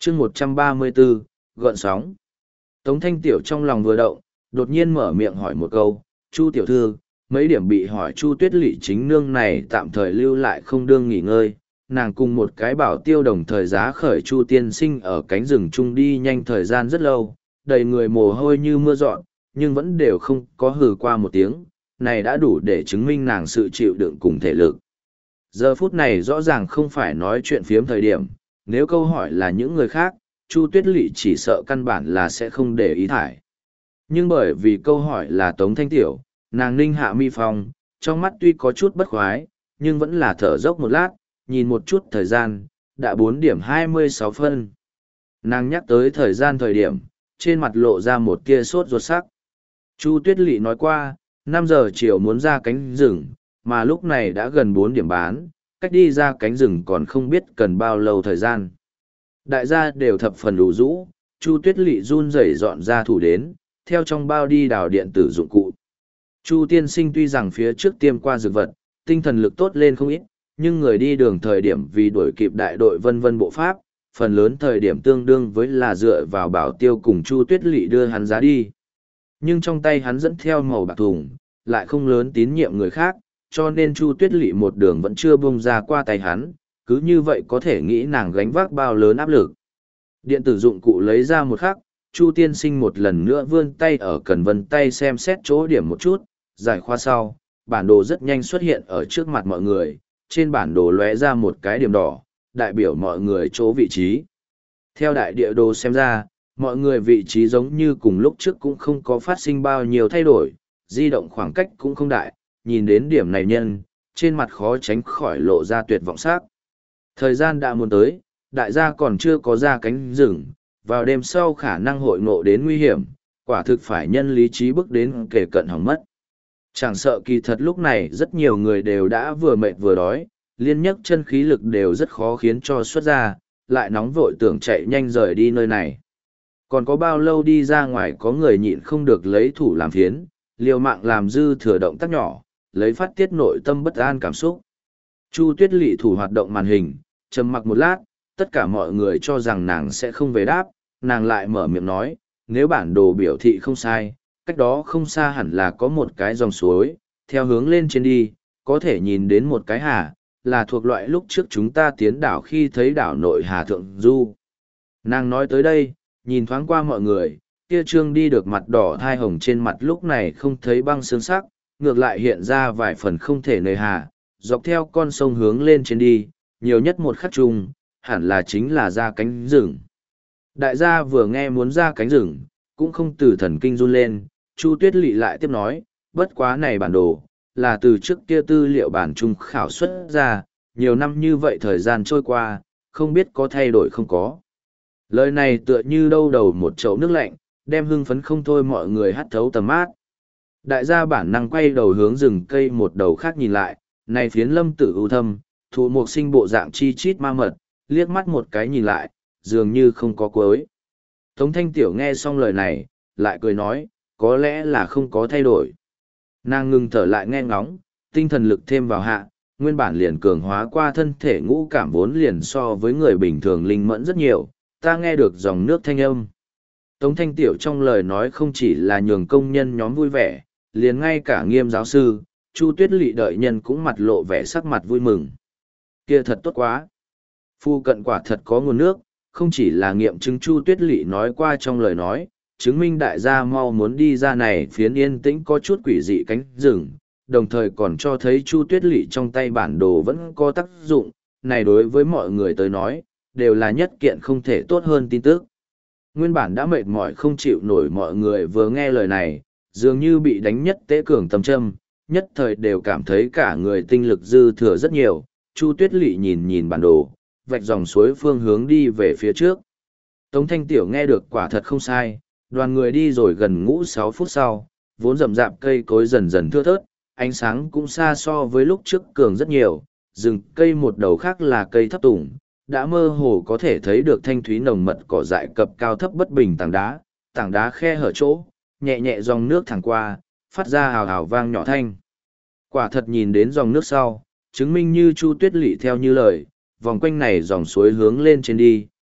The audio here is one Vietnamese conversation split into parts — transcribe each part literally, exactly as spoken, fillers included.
chương một trăm ba mươi bốn, gợn sóng. Tống Thanh Tiểu trong lòng vừa động, đột nhiên mở miệng hỏi một câu, Chu tiểu thư, mấy điểm bị hỏi Chu Tuyết Lỵ chính nương này tạm thời lưu lại không đương nghỉ ngơi, nàng cùng một cái bảo tiêu đồng thời giá khởi Chu tiên sinh ở cánh rừng chung đi nhanh thời gian rất lâu, đầy người mồ hôi như mưa dọn, nhưng vẫn đều không có hừ qua một tiếng, này đã đủ để chứng minh nàng sự chịu đựng cùng thể lực. Giờ phút này rõ ràng không phải nói chuyện phiếm thời điểm, nếu câu hỏi là những người khác, Chu Tuyết Lỵ chỉ sợ căn bản là sẽ không để ý thải. Nhưng bởi vì câu hỏi là Tống Thanh Tiểu, nàng ninh hạ mi phong, trong mắt tuy có chút bất khoái, nhưng vẫn là thở dốc một lát, nhìn một chút thời gian, đã bốn điểm hai mươi sáu phân. Nàng nhắc tới thời gian thời điểm, trên mặt lộ ra một tia sốt ruột sắc. Chu Tuyết Lỵ nói qua, năm giờ chiều muốn ra cánh rừng, mà lúc này đã gần bốn điểm bán, cách đi ra cánh rừng còn không biết cần bao lâu thời gian. Đại gia đều thập phần đủ rũ, Chu Tuyết Lỵ run rẩy dọn ra thủ đến, theo trong bao đi đào điện tử dụng cụ. Chu tiên sinh tuy rằng phía trước tiêm qua dược vật, tinh thần lực tốt lên không ít, nhưng người đi đường thời điểm vì đuổi kịp đại đội vân vân bộ pháp, phần lớn thời điểm tương đương với là dựa vào bảo tiêu cùng Chu Tuyết Lỵ đưa hắn giá đi. Nhưng trong tay hắn dẫn theo màu bạc thùng, lại không lớn tín nhiệm người khác, cho nên Chu Tuyết Lỵ một đường vẫn chưa bung ra qua tay hắn, cứ như vậy có thể nghĩ nàng gánh vác bao lớn áp lực. Điện tử dụng cụ lấy ra một khắc, Chu tiên sinh một lần nữa vươn tay ở cần vân tay xem xét chỗ điểm một chút, giải khoa sau, bản đồ rất nhanh xuất hiện ở trước mặt mọi người, trên bản đồ lóe ra một cái điểm đỏ, đại biểu mọi người chỗ vị trí. Theo đại địa đồ xem ra, mọi người vị trí giống như cùng lúc trước cũng không có phát sinh bao nhiêu thay đổi, di động khoảng cách cũng không đại, nhìn đến điểm này nhân, trên mặt khó tránh khỏi lộ ra tuyệt vọng sắc. Thời gian đã muốn tới, đại gia còn chưa có ra cánh rừng, vào đêm sau khả năng hội ngộ đến nguy hiểm, quả thực phải nhân lý trí bước đến kể cận hỏng mất. Chẳng sợ kỳ thật lúc này rất nhiều người đều đã vừa mệt vừa đói, liên nhấc chân khí lực đều rất khó khiến cho xuất ra, lại nóng vội tưởng chạy nhanh rời đi nơi này. Còn có bao lâu đi ra ngoài có người nhịn không được lấy thủ làm phiến, liều mạng làm dư thừa động tác nhỏ, lấy phát tiết nội tâm bất an cảm xúc. Chu Tuyết Lỵ thủ hoạt động màn hình, trầm mặc một lát, tất cả mọi người cho rằng nàng sẽ không về đáp, nàng lại mở miệng nói, nếu bản đồ biểu thị không sai, cách đó không xa hẳn là có một cái dòng suối, theo hướng lên trên đi, có thể nhìn đến một cái hà, là thuộc loại lúc trước chúng ta tiến đảo khi thấy đảo nội hà thượng du. Nàng nói tới đây, nhìn thoáng qua mọi người, kia trương đi được mặt đỏ thai hồng trên mặt lúc này không thấy băng sương sắc, ngược lại hiện ra vài phần không thể nơi hà, dọc theo con sông hướng lên trên đi, nhiều nhất một khắc chung, hẳn là chính là ra cánh rừng. Đại gia vừa nghe muốn ra cánh rừng, cũng không từ thần kinh run lên, Chu Tuyết Lỵ lại tiếp nói, bất quá này bản đồ, là từ trước kia tư liệu bản trung khảo xuất ra, nhiều năm như vậy thời gian trôi qua, không biết có thay đổi không có. Lời này tựa như đâu đầu một chậu nước lạnh, đem hưng phấn không thôi mọi người hắt thấu tầm mát. Đại gia bản năng quay đầu hướng rừng cây một đầu khác nhìn lại, này phiến lâm tử ưu thâm, thụ mục sinh bộ dạng chi chít ma mật, liếc mắt một cái nhìn lại, dường như không có cuối. Tống Thanh Tiểu nghe xong lời này, lại cười nói, có lẽ là không có thay đổi. Nàng ngừng thở lại nghe ngóng, tinh thần lực thêm vào hạ, nguyên bản liền cường hóa qua thân thể ngũ cảm vốn liền so với người bình thường linh mẫn rất nhiều, ta nghe được dòng nước thanh âm. Tống Thanh Tiểu trong lời nói không chỉ là nhường công nhân nhóm vui vẻ, liền ngay cả Nghiêm giáo sư, Chu Tuyết Lỵ đợi nhân cũng mặt lộ vẻ sắc mặt vui mừng. Kia thật tốt quá. Phu cận quả thật có nguồn nước, không chỉ là nghiệm chứng Chu Tuyết Lỵ nói qua trong lời nói, chứng minh đại gia mau muốn đi ra này phiến yên tĩnh có chút quỷ dị cánh rừng, đồng thời còn cho thấy Chu Tuyết Lỵ trong tay bản đồ vẫn có tác dụng, này đối với mọi người tới nói, đều là nhất kiện không thể tốt hơn tin tức. Nguyên bản đã mệt mỏi không chịu nổi mọi người vừa nghe lời này, dường như bị đánh nhất tế cường tâm châm, nhất thời đều cảm thấy cả người tinh lực dư thừa rất nhiều. Chu Tuyết Lỵ nhìn nhìn bản đồ, vạch dòng suối phương hướng đi về phía trước. Tống Thanh Tiểu nghe được quả thật không sai, đoàn người đi rồi gần ngũ sáu phút sau, vốn rậm rạp cây cối dần dần thưa thớt, ánh sáng cũng xa so với lúc trước cường rất nhiều, rừng cây một đầu khác là cây thấp tùng, đã mơ hồ có thể thấy được thanh thúy nồng mật cỏ dại cập cao thấp bất bình tảng đá, tảng đá khe hở chỗ, nhẹ nhẹ dòng nước thẳng qua, phát ra hào hào vang nhỏ thanh. Quả thật nhìn đến dòng nước sau, chứng minh như Chu Tuyết Lỵ theo như lời, vòng quanh này dòng suối hướng lên trên đi,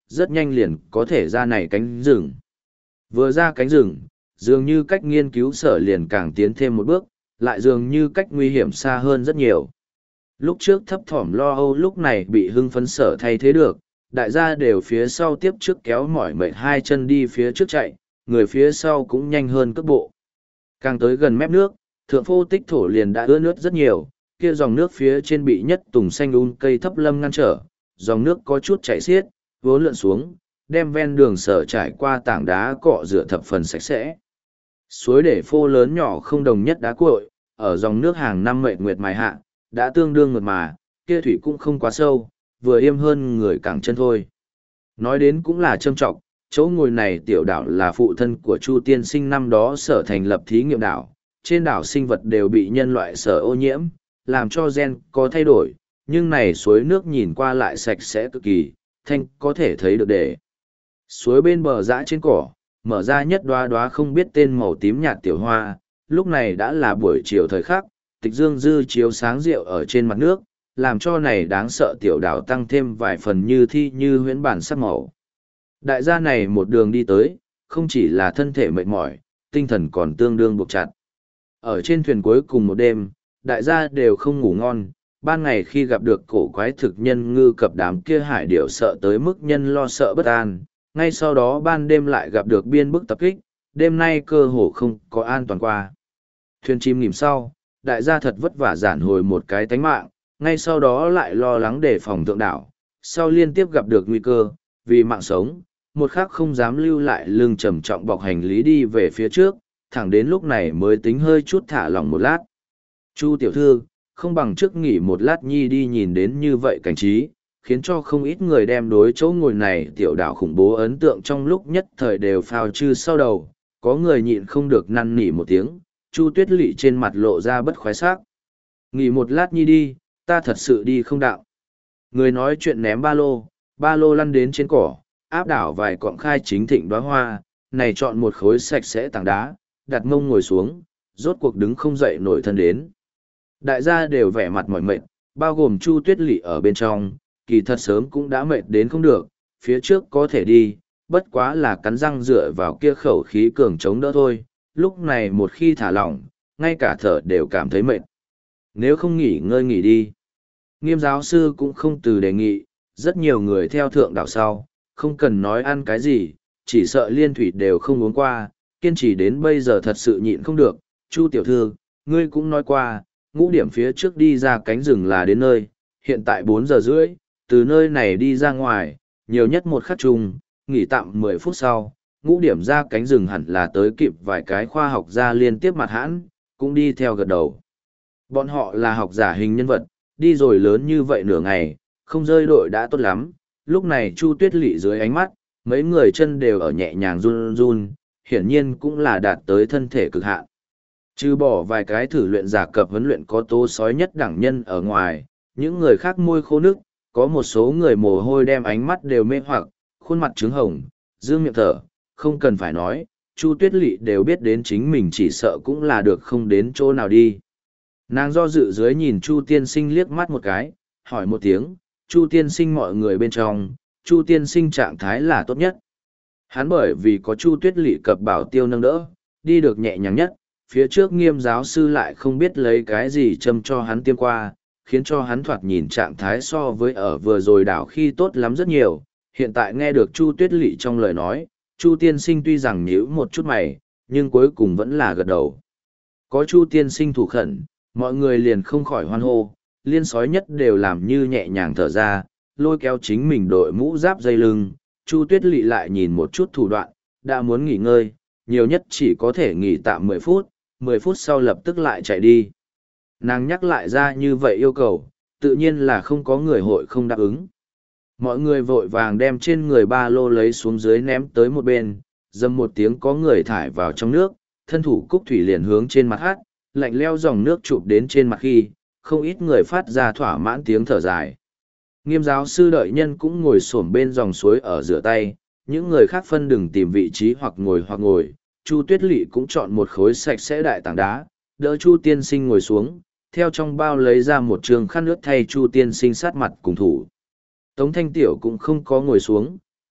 rất nhanh liền có thể ra này cánh rừng. Vừa ra cánh rừng, dường như cách nghiên cứu sở liền càng tiến thêm một bước, lại dường như cách nguy hiểm xa hơn rất nhiều. Lúc trước thấp thỏm lo âu lúc này bị hưng phấn sở thay thế được, đại gia đều phía sau tiếp trước kéo mỏi mệt hai chân đi phía trước chạy, người phía sau cũng nhanh hơn cước bộ. Càng tới gần mép nước, thượng phô tích thổ liền đã ướt nước rất nhiều, kia dòng nước phía trên bị nhất tùng xanh um cây thấp lâm ngăn trở, dòng nước có chút chảy xiết, vốn lượn xuống, đem ven đường sở trải qua tảng đá cọ rửa thập phần sạch sẽ. Suối để phô lớn nhỏ không đồng nhất đá cuội, ở dòng nước hàng năm mệt nguyệt mài hạ, đã tương đương mượt mà, kia thủy cũng không quá sâu, vừa êm hơn người cẳng chân thôi. Nói đến cũng là trâm trọng, chỗ ngồi này tiểu đảo là phụ thân của Chu tiên sinh năm đó sở thành lập thí nghiệm đảo, trên đảo sinh vật đều bị nhân loại sở ô nhiễm, làm cho gen có thay đổi, nhưng này suối nước nhìn qua lại sạch sẽ cực kỳ, thanh có thể thấy được để. Suối bên bờ dã trên cỏ, mở ra nhất đoá đoá không biết tên màu tím nhạt tiểu hoa, lúc này đã là buổi chiều thời khắc, tịch dương dư chiếu sáng rượu ở trên mặt nước, làm cho này đáng sợ tiểu đảo tăng thêm vài phần như thi như huyễn bản sắc màu. Đại gia này một đường đi tới, không chỉ là thân thể mệt mỏi, tinh thần còn tương đương buộc chặt. Ở trên thuyền cuối cùng một đêm, đại gia đều không ngủ ngon, ban ngày khi gặp được cổ quái thực nhân ngư cập đám kia hải điểu sợ tới mức nhân lo sợ bất an, ngay sau đó ban đêm lại gặp được biên bức tập kích, đêm nay cơ hồ không có an toàn qua. Thuyền chim nghỉm sau, đại gia thật vất vả giản hồi một cái tánh mạng, ngay sau đó lại lo lắng đề phòng thượng đảo, sau liên tiếp gặp được nguy cơ, vì mạng sống, một khắc không dám lưu lại lưng trầm trọng bọc hành lý đi về phía trước, thẳng đến lúc này mới tính hơi chút thả lỏng một lát. Chu tiểu thư, không bằng trước nghỉ một lát nhi đi nhìn đến như vậy cảnh trí, khiến cho không ít người đem đối chỗ ngồi này tiểu đảo khủng bố ấn tượng trong lúc nhất thời đều phao chư sau đầu, có người nhịn không được năn nỉ một tiếng, Chu Tuyết Lị trên mặt lộ ra bất khoái sắc. Nghỉ một lát nhi đi, ta thật sự đi không đạo. Người nói chuyện ném ba lô, ba lô lăn đến trên cỏ, áp đảo vài cọng khai chính thịnh đóa hoa, này chọn một khối sạch sẽ tảng đá, đặt mông ngồi xuống, rốt cuộc đứng không dậy nổi thân đến. Đại gia đều vẻ mặt mỏi mệt, bao gồm Chu Tuyết Lị ở bên trong, kỳ thật sớm cũng đã mệt đến không được, phía trước có thể đi, bất quá là cắn răng dựa vào kia khẩu khí cường chống đỡ thôi, lúc này một khi thả lỏng, ngay cả thở đều cảm thấy mệt. Nếu không nghỉ ngơi nghỉ đi. Nghiêm giáo sư cũng không từ đề nghị, rất nhiều người theo thượng đảo sau, không cần nói ăn cái gì, chỉ sợ liên thủy đều không uống qua, kiên trì đến bây giờ thật sự nhịn không được. Chu tiểu thư, ngươi cũng nói qua, ngũ điểm phía trước đi ra cánh rừng là đến nơi, hiện tại bốn giờ rưỡi, từ nơi này đi ra ngoài, nhiều nhất một khắc chung, nghỉ tạm mười phút sau, ngũ điểm ra cánh rừng hẳn là tới kịp vài cái khoa học gia liên tiếp mặt hãn, cũng đi theo gật đầu. Bọn họ là học giả hình nhân vật, đi rồi lớn như vậy nửa ngày, không rơi đội đã tốt lắm. Lúc này Chu Tuyết Lị dưới ánh mắt, mấy người chân đều ở nhẹ nhàng run run, hiển nhiên cũng là đạt tới thân thể cực hạn. Trừ bỏ vài cái thử luyện giả cập huấn luyện có tố sói nhất đẳng nhân ở ngoài, những người khác môi khô nước, có một số người mồ hôi đem ánh mắt đều mê hoặc, khuôn mặt trướng hồng, dương miệng thở, không cần phải nói, Chu Tuyết Lị đều biết đến chính mình chỉ sợ cũng là được không đến chỗ nào đi. Nàng do dự dưới nhìn Chu tiên sinh liếc mắt một cái, hỏi một tiếng, Chu tiên sinh mọi người bên trong, Chu tiên sinh trạng thái là tốt nhất. Hắn bởi vì có Chu Tuyết Lị cập bảo tiêu nâng đỡ, đi được nhẹ nhàng nhất, phía trước Nghiêm giáo sư lại không biết lấy cái gì châm cho hắn tiêm qua, khiến cho hắn thoạt nhìn trạng thái so với ở vừa rồi đảo khi tốt lắm rất nhiều. Hiện tại nghe được Chu Tuyết Lị trong lời nói, Chu tiên sinh tuy rằng nhíu một chút mày, nhưng cuối cùng vẫn là gật đầu. Có Chu tiên sinh thủ khẩn, mọi người liền không khỏi hoan hô, liên sói nhất đều làm như nhẹ nhàng thở ra, lôi kéo chính mình đội mũ giáp dây lưng. Chu Tuyết Lị lại nhìn một chút thủ đoạn, đã muốn nghỉ ngơi, nhiều nhất chỉ có thể nghỉ tạm mười phút, mười phút sau lập tức lại chạy đi. Nàng nhắc lại ra như vậy yêu cầu, tự nhiên là không có người hội không đáp ứng. Mọi người vội vàng đem trên người ba lô lấy xuống dưới ném tới một bên, dầm một tiếng có người thải vào trong nước, thân thủ Cúc Thủy liền hướng trên mặt hát, lạnh leo dòng nước chụp đến trên mặt khi, không ít người phát ra thỏa mãn tiếng thở dài. Nghiêm giáo sư đợi nhân cũng ngồi xổm bên dòng suối ở rửa tay, những người khác phân đừng tìm vị trí hoặc ngồi hoặc ngồi. Chu Tuyết Lị cũng chọn một khối sạch sẽ đại tảng đá, đỡ Chu tiên sinh ngồi xuống, theo trong bao lấy ra một trường khăn nước thay Chu tiên sinh sát mặt cùng thủ. Tống Thanh Tiểu cũng không có ngồi xuống,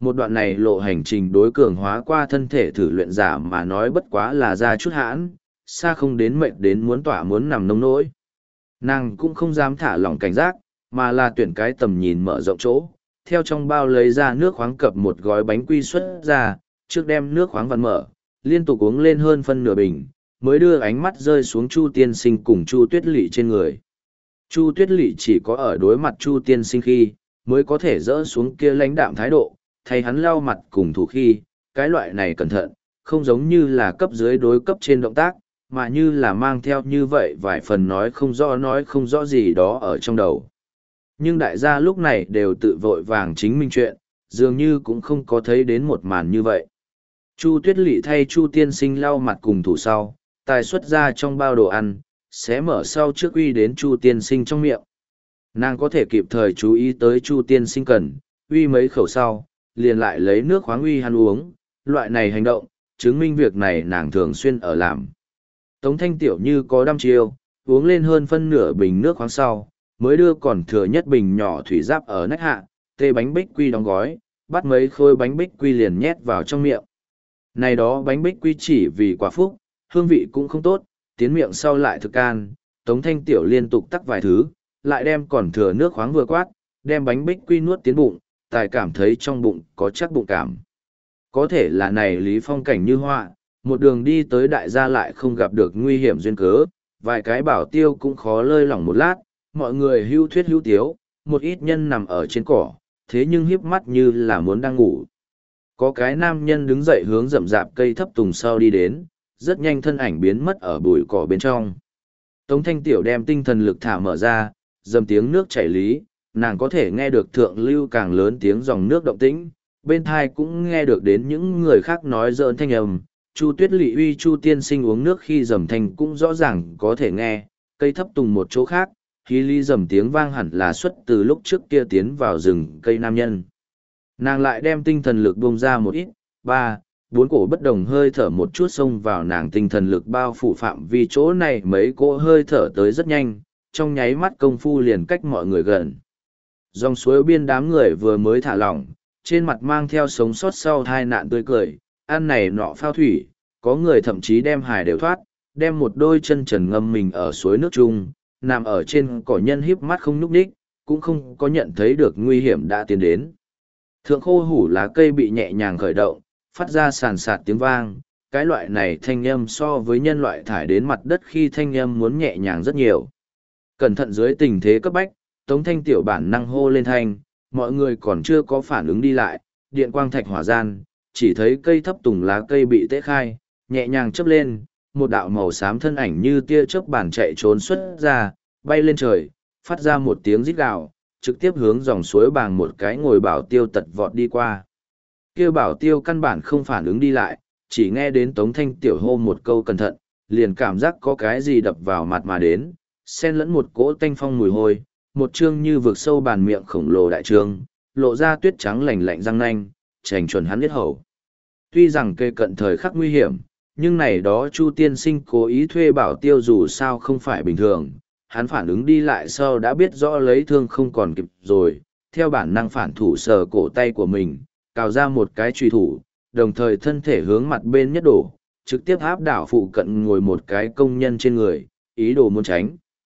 Một đoạn này lộ hành trình đối cường hóa qua thân thể thử luyện giả mà nói bất quá là ra chút hãn, xa không đến mệnh đến muốn tỏa muốn nằm nông nỗi. Nàng cũng không dám thả lỏng cảnh giác, mà là tuyển cái tầm nhìn mở rộng chỗ, theo trong bao lấy ra nước khoáng cập một gói bánh quy xuất ra, trước đem nước khoáng vặn mở, liên tục uống lên hơn phân nửa bình, mới đưa ánh mắt rơi xuống Chu tiên sinh cùng Chu tuyết lỵ trên người. Chu tuyết lỵ chỉ có ở đối mặt Chu tiên sinh khi, mới có thể dỡ xuống kia lãnh đạm thái độ, thay hắn lau mặt cùng thủ khi, cái loại này cẩn thận, không giống như là cấp dưới đối cấp trên động tác, mà như là mang theo như vậy vài phần nói không rõ nói không rõ gì đó ở trong đầu. Nhưng đại gia lúc này đều tự vội vàng chính minh chuyện, dường như cũng không có thấy đến một màn như vậy. Chu tuyết lỵ thay Chu tiên sinh lau mặt cùng thủ sau, tài xuất ra trong bao đồ ăn, xé mở sau trước uy đến Chu tiên sinh trong miệng. Nàng có thể kịp thời chú ý tới Chu tiên sinh cần, uy mấy khẩu sau, liền lại lấy nước khoáng uy hắn uống, loại này hành động, chứng minh việc này nàng thường xuyên ở làm. Tống Thanh Tiểu như có đăm chiêu, uống lên hơn phân nửa bình nước khoáng sau, mới đưa còn thừa nhất bình nhỏ thủy giáp ở nách hạ, tê bánh bích quy đóng gói, bắt mấy khối bánh bích quy liền nhét vào trong miệng. Này đó bánh bích quy chỉ vì quả phúc, hương vị cũng không tốt, tiến miệng sau lại thực can, Tống Thanh Tiểu liên tục tắc vài thứ, lại đem còn thừa nước khoáng vừa quát, đem bánh bích quy nuốt tiến bụng, tài cảm thấy trong bụng có chắc bụng cảm. Có thể là này lý phong cảnh như họa, một đường đi tới đại gia lại không gặp được nguy hiểm duyên cớ, vài cái bảo tiêu cũng khó lơi lỏng một lát, mọi người hưu thuyết hưu tiếu, một ít nhân nằm ở trên cỏ, thế nhưng hiếp mắt như là muốn đang ngủ. Có cái nam nhân đứng dậy hướng rậm rạp cây thấp tùng sau đi đến, rất nhanh thân ảnh biến mất ở bụi cỏ bên trong. Tống Thanh Tiểu đem tinh thần lực thả mở ra, dầm tiếng nước chảy lý, nàng có thể nghe được thượng lưu càng lớn tiếng dòng nước động tĩnh, bên thai cũng nghe được đến những người khác nói giỡn thanh âm. Chu tuyết lỵ uy Chu tiên sinh uống nước khi dầm thanh cũng rõ ràng có thể nghe, cây thấp tùng một chỗ khác, khi ly dầm tiếng vang hẳn là xuất từ lúc trước kia tiến vào rừng cây nam nhân. Nàng lại đem tinh thần lực bông ra một ít, ba, bốn cổ bất đồng hơi thở một chút xông vào nàng tinh thần lực bao phủ phạm vi chỗ này mấy cỗ hơi thở tới rất nhanh, trong nháy mắt công phu liền cách mọi người gần. Dòng suối biên đám người vừa mới thả lỏng, trên mặt mang theo sống sót sau hai nạn tươi cười, ăn này nọ phao thủy, có người thậm chí đem hài đều thoát, đem một đôi chân trần ngâm mình ở suối nước chung, nằm ở trên cỏ nhân híp mắt không nhúc nhích, cũng không có nhận thấy được nguy hiểm đã tiến đến. Thượng khô hủ lá cây bị nhẹ nhàng khởi động, phát ra sàn sạt tiếng vang, cái loại này thanh âm so với nhân loại thải đến mặt đất khi thanh âm muốn nhẹ nhàng rất nhiều. Cẩn thận dưới tình thế cấp bách, Tống Thanh Tiểu bản năng hô lên thanh, mọi người còn chưa có phản ứng đi lại, điện quang thạch hỏa gian, chỉ thấy cây thấp tùng lá cây bị tễ khai, nhẹ nhàng chớp lên, một đạo màu xám thân ảnh như tia chớp bản chạy trốn xuất ra, bay lên trời, phát ra một tiếng rít gào, trực tiếp hướng dòng suối bàng một cái ngồi bảo tiêu tật vọt đi qua. Kêu bảo tiêu căn bản không phản ứng đi lại, chỉ nghe đến Tống Thanh Tiểu hô một câu cẩn thận, liền cảm giác có cái gì đập vào mặt mà đến, xen lẫn một cỗ tanh phong mùi hôi, một trương như vực sâu bàn miệng khổng lồ đại trương, lộ ra tuyết trắng lạnh lạnh răng nanh, chành chuẩn hắn biết hầu. Tuy rằng kê cận thời khắc nguy hiểm, nhưng này đó Chu tiên sinh cố ý thuê bảo tiêu dù sao không phải bình thường, hắn phản ứng đi lại sau đã biết rõ lấy thương không còn kịp rồi, theo bản năng phản thủ sờ cổ tay của mình, cào ra một cái truy thủ, đồng thời thân thể hướng mặt bên nhất đổ, trực tiếp áp đảo phụ cận ngồi một cái công nhân trên người, ý đồ muốn tránh.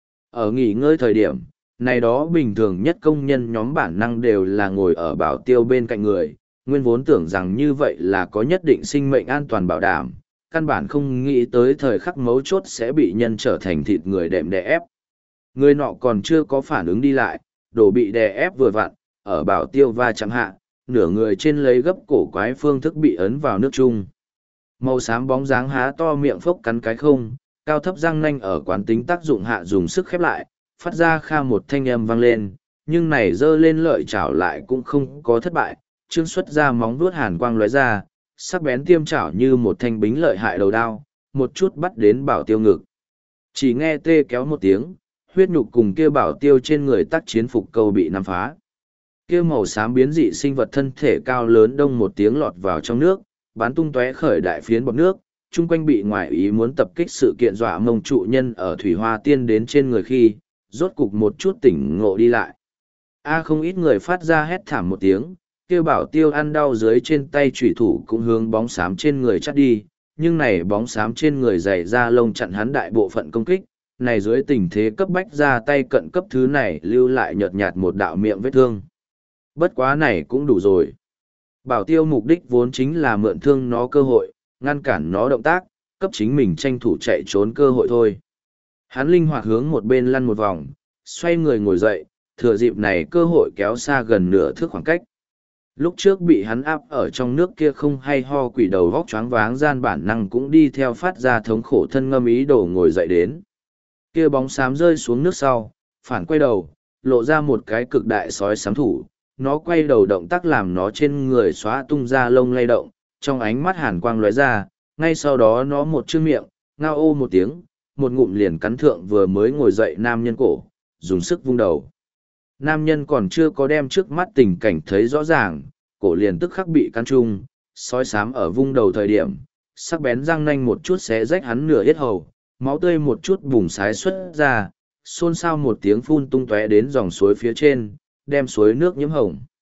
Ở nghỉ ngơi thời điểm, này đó bình thường nhất công nhân nhóm bản năng đều là ngồi ở bảo tiêu bên cạnh người, nguyên vốn tưởng rằng như vậy là có nhất định sinh mệnh an toàn bảo đảm, căn bản không nghĩ tới thời khắc mấu chốt sẽ bị nhân trở thành thịt người đệm đè ép. Người nọ còn chưa có phản ứng đi lại, đổ bị đè ép vừa vặn, ở bảo tiêu va chạm hạ, nửa người trên lấy gấp cổ quái phương thức bị ấn vào nước chung. Màu xám bóng dáng há to miệng phốc cắn cái không, cao thấp răng nanh ở quán tính tác dụng hạ dùng sức khép lại, phát ra kha một thanh âm vang lên, nhưng này dơ lên lợi chảo lại cũng không có thất bại, trương xuất ra móng vuốt hàn quang lóe ra, sắc bén tiêm chảo như một thanh bính lợi hại đầu đao, một chút bắt đến bảo tiêu ngực. Chỉ nghe tê kéo một tiếng, huyết nhục cùng kia bảo tiêu trên người tác chiến phục câu bị nắm phá. Kia màu xám biến dị sinh vật thân thể cao lớn đông một tiếng lọt vào trong nước, bắn tung tóe khởi đại phiến bọt nước, chung quanh bị ngoại ý muốn tập kích sự kiện dọa mông trụ nhân ở thủy hoa tiên đến trên người khi, rốt cục một chút tỉnh ngộ đi lại. A không ít người phát ra hét thảm một tiếng, kia bảo tiêu ăn đau dưới trên tay chủy thủ cũng hướng bóng xám trên người chắt đi, nhưng này bóng xám trên người dày ra lông chặn hắn đại bộ phận công kích, này dưới tình thế cấp bách ra tay cận cấp thứ này lưu lại nhợt nhạt một đạo miệng vết thương. Bất quá này cũng đủ rồi. Bảo tiêu mục đích vốn chính là mượn thương nó cơ hội, ngăn cản nó động tác, cấp chính mình tranh thủ chạy trốn cơ hội thôi. Hắn linh hoạt hướng một bên lăn một vòng, xoay người ngồi dậy, thừa dịp này cơ hội kéo xa gần nửa thước khoảng cách. Lúc trước bị hắn áp ở trong nước kia không hay ho quỷ đầu vóc choáng váng gian bản năng cũng đi theo phát ra thống khổ thân ngâm ý đồ ngồi dậy đến. Kia bóng xám rơi xuống nước sau, phản quay đầu, lộ ra một cái cực đại sói xám thủ, nó quay đầu động tác làm nó trên người xóa tung ra lông lay động, trong ánh mắt hàn quang lóe ra, ngay sau đó nó một chữ miệng, ngao ô một tiếng, một ngụm liền cắn thượng vừa mới ngồi dậy nam nhân cổ, dùng sức vung đầu. Nam nhân còn chưa có đem trước mắt tình cảnh thấy rõ ràng, cổ liền tức khắc bị cắn chung, sói xám ở vung đầu thời điểm, sắc bén răng nanh một chút xé rách hắn nửa yết hầu, máu tươi một chút bùng sái xuất ra, xôn xao một tiếng phun tung tóe đến dòng suối phía trên, đem suối nước nhiễm hồng.